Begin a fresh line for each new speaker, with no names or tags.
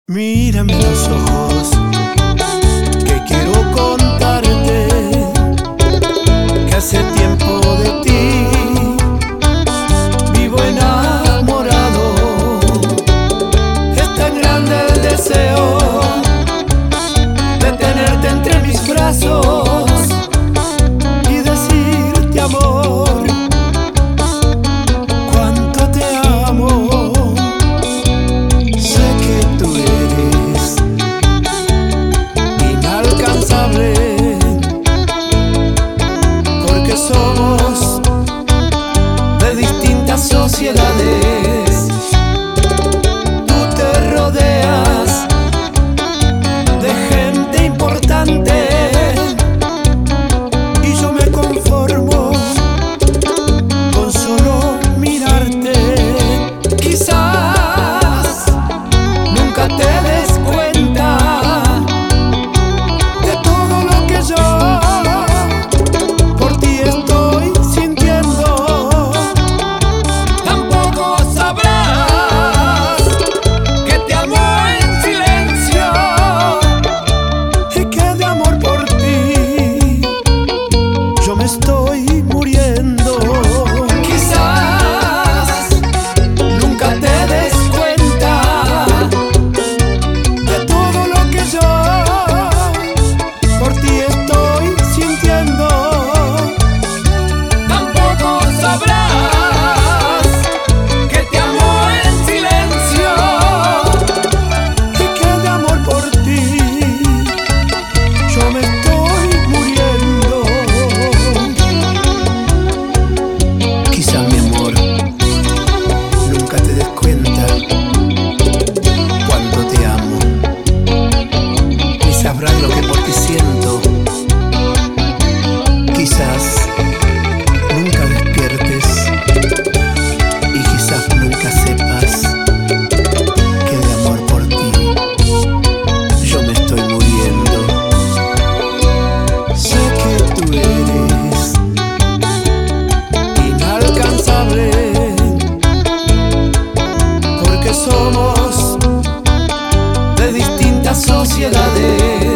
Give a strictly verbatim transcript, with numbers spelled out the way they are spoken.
Mírame a los ojos, que quiero contarte que hace tiempo de ti vivo enamorado. Es tan grande el deseo de tenerte entre mis brazos y decirte, amor, cuánto te amo. Sé que tú eres inalcanzable, porque somos de distintas sociedades. Tú te rodeas de gente importante y yo me conformo con solo mirarte. Quizás nunca te des cuenta de todo lo que yo por ti estoy sintiendo. Tampoco sabrás que te amo en silencio y que de amor por ti yo me estoy muriendo. Quizás nunca te des cuenta de todo lo que yo por ti estoy sintiendo. Tampoco sabrás que te amo en silencio y que de amor por ti yo me estoy muriendo. Quizá, mi amor, nunca te des cuenta cuánto te amo, ni sabrás lo que por ti siento. Quizás nunca despiertes y quizás nunca sepas que de amor por ti yo me estoy muriendo. Sé que tú eres inalcanzable, porque somos de distintas sociedades.